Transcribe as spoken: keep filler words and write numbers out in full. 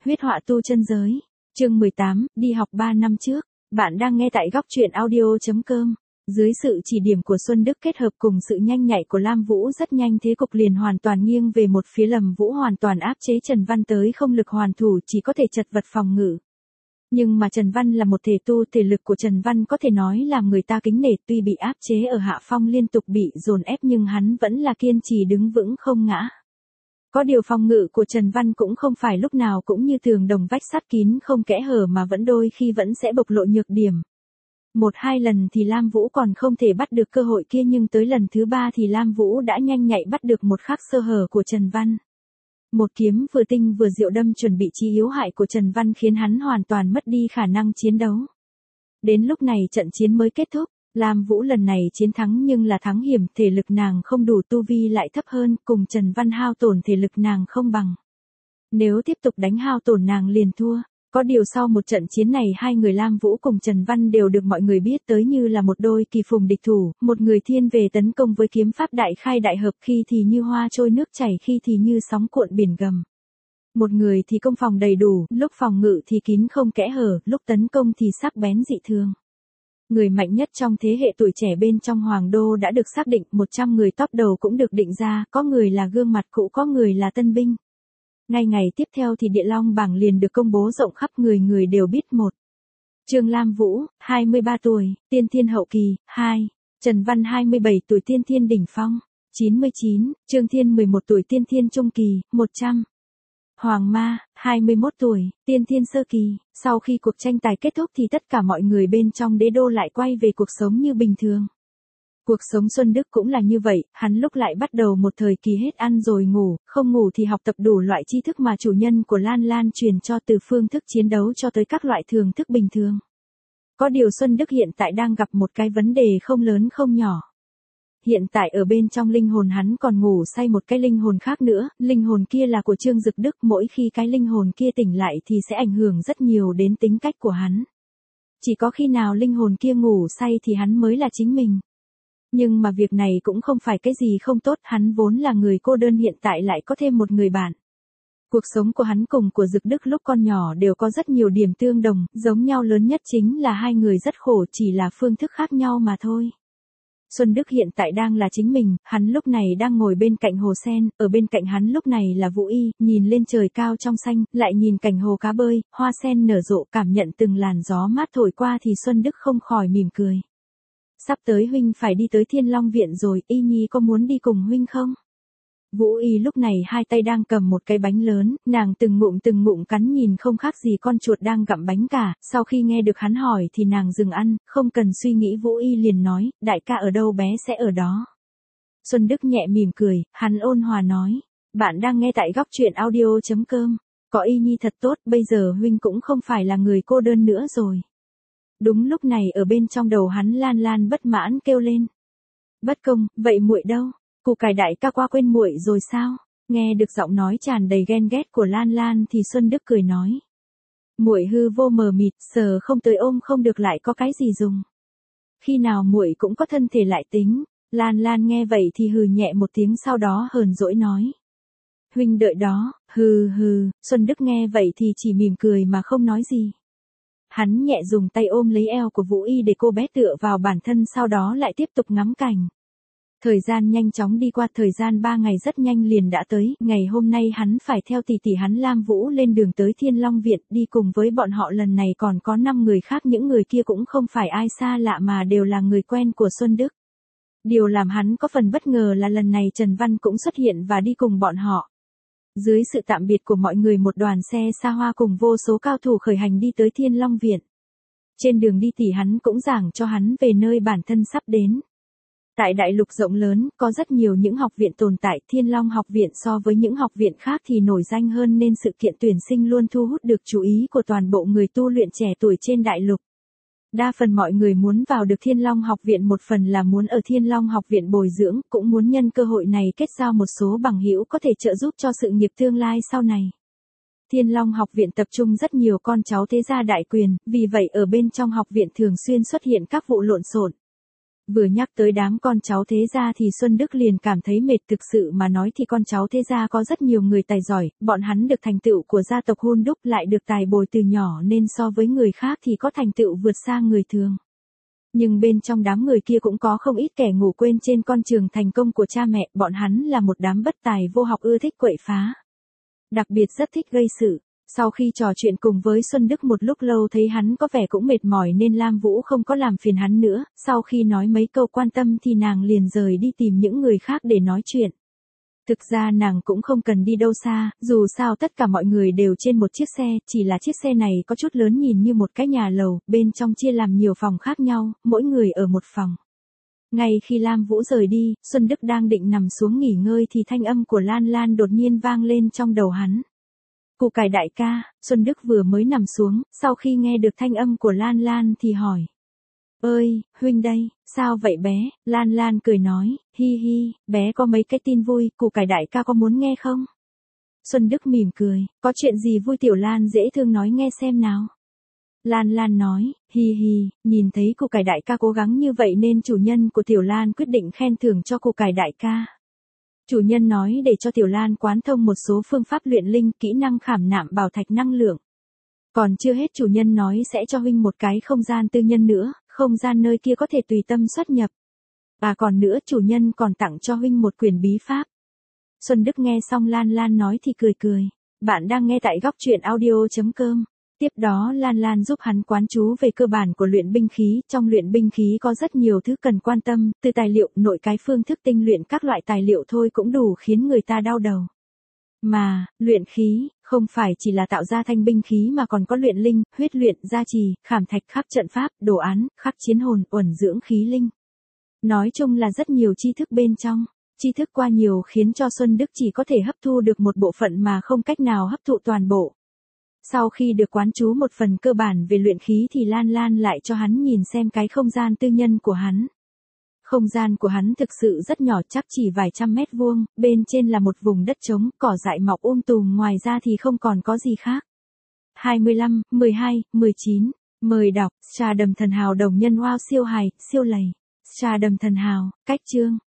Huyết họa tu chân giới. Chương mười tám, đi học ba năm trước. Bạn đang nghe tại góc truyện audio chấm com. Dưới sự chỉ điểm của Xuân Đức kết hợp cùng sự nhanh nhạy của Lam Vũ, rất nhanh thế cục liền hoàn toàn nghiêng về một phía. Lâm Vũ hoàn toàn áp chế Trần Văn tới không lực hoàn thủ, chỉ có thể chật vật phòng ngự. Nhưng mà Trần Văn là một thể tu, thể lực của Trần Văn có thể nói làm người ta kính nể, tuy bị áp chế ở hạ phong liên tục bị dồn ép nhưng hắn vẫn là kiên trì đứng vững không ngã. Có điều phòng ngự của Trần Văn cũng không phải lúc nào cũng như tường đồng vách sắt kín không kẽ hở, mà vẫn đôi khi vẫn sẽ bộc lộ nhược điểm. Một hai lần thì Lam Vũ còn không thể bắt được cơ hội kia, nhưng tới lần thứ ba thì Lam Vũ đã nhanh nhạy bắt được một khắc sơ hở của Trần Văn. Một kiếm vừa tinh vừa diệu đâm chuẩn bị chí yếu hại của Trần Văn, khiến hắn hoàn toàn mất đi khả năng chiến đấu. Đến lúc này trận chiến mới kết thúc. Lam Vũ lần này chiến thắng nhưng là thắng hiểm, thể lực nàng không đủ, tu vi lại thấp hơn, cùng Trần Văn hao tổn thể lực nàng không bằng. Nếu tiếp tục đánh hao tổn nàng liền thua. Có điều sau một trận chiến này, hai người Lam Vũ cùng Trần Văn đều được mọi người biết tới như là một đôi kỳ phùng địch thủ, một người thiên về tấn công với kiếm pháp đại khai đại hợp, khi thì như hoa trôi nước chảy, khi thì như sóng cuộn biển gầm. Một người thì công phòng đầy đủ, lúc phòng ngự thì kín không kẽ hở, lúc tấn công thì sắc bén dị thường. Người mạnh nhất trong thế hệ tuổi trẻ bên trong Hoàng Đô đã được xác định, một trăm người top đầu cũng được định ra, có người là gương mặt cũ, có người là tân binh. Ngay ngày tiếp theo thì Địa Long bảng liền được công bố rộng khắp, người người đều biết một. Trương Lam Vũ, hai mươi ba tuổi, tiên thiên hậu kỳ, hai. Trần Văn hai mươi bảy tuổi, tiên thiên đỉnh phong, chín mươi chín. Trương Thiên mười một tuổi, tiên thiên trung kỳ, một trăm. Hoàng Ma, hai mươi mốt tuổi, tiên thiên sơ kỳ. Sau khi cuộc tranh tài kết thúc thì tất cả mọi người bên trong đế đô lại quay về cuộc sống như bình thường. Cuộc sống Xuân Đức cũng là như vậy, hắn lúc lại bắt đầu một thời kỳ hết ăn rồi ngủ, không ngủ thì học tập đủ loại tri thức mà chủ nhân của Lan Lan truyền cho, từ phương thức chiến đấu cho tới các loại thường thức bình thường. Có điều Xuân Đức hiện tại đang gặp một cái vấn đề không lớn không nhỏ. Hiện tại ở bên trong linh hồn hắn còn ngủ say một cái linh hồn khác nữa, linh hồn kia là của Trương Dực Đức, mỗi khi cái linh hồn kia tỉnh lại thì sẽ ảnh hưởng rất nhiều đến tính cách của hắn. Chỉ có khi nào linh hồn kia ngủ say thì hắn mới là chính mình. Nhưng mà việc này cũng không phải cái gì không tốt, hắn vốn là người cô đơn, hiện tại lại có thêm một người bạn. Cuộc sống của hắn cùng của Dực Đức lúc con nhỏ đều có rất nhiều điểm tương đồng, giống nhau lớn nhất chính là hai người rất khổ, chỉ là phương thức khác nhau mà thôi. Xuân Đức hiện tại đang là chính mình, hắn lúc này đang ngồi bên cạnh hồ sen, ở bên cạnh hắn lúc này là Vũ Y, nhìn lên trời cao trong xanh, lại nhìn cảnh hồ cá bơi, hoa sen nở rộ, cảm nhận từng làn gió mát thổi qua thì Xuân Đức không khỏi mỉm cười. Sắp tới huynh phải đi tới Thiên Long Viện rồi, Y Nhi có muốn đi cùng huynh không? Vũ Y lúc này hai tay đang cầm một cái bánh lớn, nàng từng ngụm từng ngụm cắn, nhìn không khác gì con chuột đang gặm bánh cả, sau khi nghe được hắn hỏi thì nàng dừng ăn, không cần suy nghĩ Vũ Y liền nói, đại ca ở đâu bé sẽ ở đó. Xuân Đức nhẹ mỉm cười, hắn ôn hòa nói, bạn đang nghe tại góc truyện audio chấm com, có Y Nhi thật tốt, bây giờ huynh cũng không phải là người cô đơn nữa rồi. Đúng lúc này ở bên trong đầu hắn Lan Lan bất mãn kêu lên. Bất công, vậy muội đâu? Củ cải đại ca qua quên muội rồi sao? Nghe được giọng nói tràn đầy ghen ghét của Lan Lan thì Xuân Đức cười nói. Muội hư vô mờ mịt, sờ không tới ôm không được lại có cái gì dùng. Khi nào muội cũng có thân thể lại tính. Lan Lan nghe vậy thì hừ nhẹ một tiếng, sau đó hờn dỗi nói. Huynh đợi đó, hừ hừ. Xuân Đức nghe vậy thì chỉ mỉm cười mà không nói gì. Hắn nhẹ dùng tay ôm lấy eo của Vũ Y để cô bé tựa vào bản thân, sau đó lại tiếp tục ngắm cảnh. Thời gian nhanh chóng đi qua, thời gian ba ngày rất nhanh liền đã tới, ngày hôm nay hắn phải theo tỷ tỷ hắn Lam Vũ lên đường tới Thiên Long Viện, đi cùng với bọn họ lần này còn có năm người khác, những người kia cũng không phải ai xa lạ mà đều là người quen của Xuân Đức. Điều làm hắn có phần bất ngờ là lần này Trần Văn cũng xuất hiện và đi cùng bọn họ. Dưới sự tạm biệt của mọi người, một đoàn xe xa hoa cùng vô số cao thủ khởi hành đi tới Thiên Long Viện. Trên đường đi tỷ hắn cũng giảng cho hắn về nơi bản thân sắp đến. Tại đại lục rộng lớn, có rất nhiều những học viện tồn tại, Thiên Long học viện so với những học viện khác thì nổi danh hơn, nên sự kiện tuyển sinh luôn thu hút được chú ý của toàn bộ người tu luyện trẻ tuổi trên đại lục. Đa phần mọi người muốn vào được Thiên Long học viện, một phần là muốn ở Thiên Long học viện bồi dưỡng, cũng muốn nhân cơ hội này kết giao một số bằng hữu có thể trợ giúp cho sự nghiệp tương lai sau này. Thiên Long học viện tập trung rất nhiều con cháu thế gia đại quyền, vì vậy ở bên trong học viện thường xuyên xuất hiện các vụ lộn xộn. Vừa nhắc tới đám con cháu thế gia thì Xuân Đức liền cảm thấy mệt, thực sự mà nói thì con cháu thế gia có rất nhiều người tài giỏi, bọn hắn được thành tựu của gia tộc Hun Đúc lại được tài bồi từ nhỏ nên so với người khác thì có thành tựu vượt xa người thường. Nhưng bên trong đám người kia cũng có không ít kẻ ngủ quên trên con trường thành công của cha mẹ, bọn hắn là một đám bất tài vô học ưa thích quậy phá. Đặc biệt rất thích gây sự. Sau khi trò chuyện cùng với Xuân Đức một lúc lâu thấy hắn có vẻ cũng mệt mỏi nên Lam Vũ không có làm phiền hắn nữa, sau khi nói mấy câu quan tâm thì nàng liền rời đi tìm những người khác để nói chuyện. Thực ra nàng cũng không cần đi đâu xa, dù sao tất cả mọi người đều trên một chiếc xe, chỉ là chiếc xe này có chút lớn nhìn như một cái nhà lầu, bên trong chia làm nhiều phòng khác nhau, mỗi người ở một phòng. Ngay khi Lam Vũ rời đi, Xuân Đức đang định nằm xuống nghỉ ngơi thì thanh âm của Lan Lan đột nhiên vang lên trong đầu hắn. Củ cải đại ca, Xuân Đức vừa mới nằm xuống, sau khi nghe được thanh âm của Lan Lan thì hỏi. Ơi, huynh đây, sao vậy bé? Lan Lan cười nói, hi hi, bé có mấy cái tin vui, củ cải đại ca có muốn nghe không? Xuân Đức mỉm cười, có chuyện gì vui Tiểu Lan dễ thương nói nghe xem nào. Lan Lan nói, hi hi, nhìn thấy củ cải đại ca cố gắng như vậy nên chủ nhân của Tiểu Lan quyết định khen thưởng cho củ cải đại ca. Chủ nhân nói để cho Tiểu Lan quán thông một số phương pháp luyện linh, kỹ năng khảm nạm bảo thạch năng lượng. Còn chưa hết, chủ nhân nói sẽ cho huynh một cái không gian tư nhân nữa, không gian nơi kia có thể tùy tâm xuất nhập. À còn nữa, chủ nhân còn tặng cho huynh một quyển bí pháp. Xuân Đức nghe xong Lan Lan nói thì cười cười. Bạn đang nghe tại góc truyện audio chấm com. Tiếp đó Lan Lan giúp hắn quán chú về cơ bản của luyện binh khí, trong luyện binh khí có rất nhiều thứ cần quan tâm, từ tài liệu, nội cái phương thức tinh luyện các loại tài liệu thôi cũng đủ khiến người ta đau đầu. Mà, luyện khí, không phải chỉ là tạo ra thanh binh khí mà còn có luyện linh, huyết luyện, gia trì, khảm thạch, khắc trận pháp, đồ án, khắc chiến hồn, uẩn dưỡng khí linh. Nói chung là rất nhiều tri thức bên trong. Tri thức qua nhiều khiến cho Xuân Đức chỉ có thể hấp thu được một bộ phận mà không cách nào hấp thụ toàn bộ. Sau khi được quán chú một phần cơ bản về luyện khí thì Lan Lan lại cho hắn nhìn xem cái không gian tư nhân của hắn. Không gian của hắn thực sự rất nhỏ, chắc chỉ vài trăm mét vuông, bên trên là một vùng đất trống, cỏ dại mọc um tùm, ngoài ra thì không còn có gì khác. hai mươi lăm, mười hai, mười chín, mời đọc, Trà Đầm Thần Hào đồng nhân wow siêu hài, siêu lầy. Trà Đầm Thần Hào, cách chương.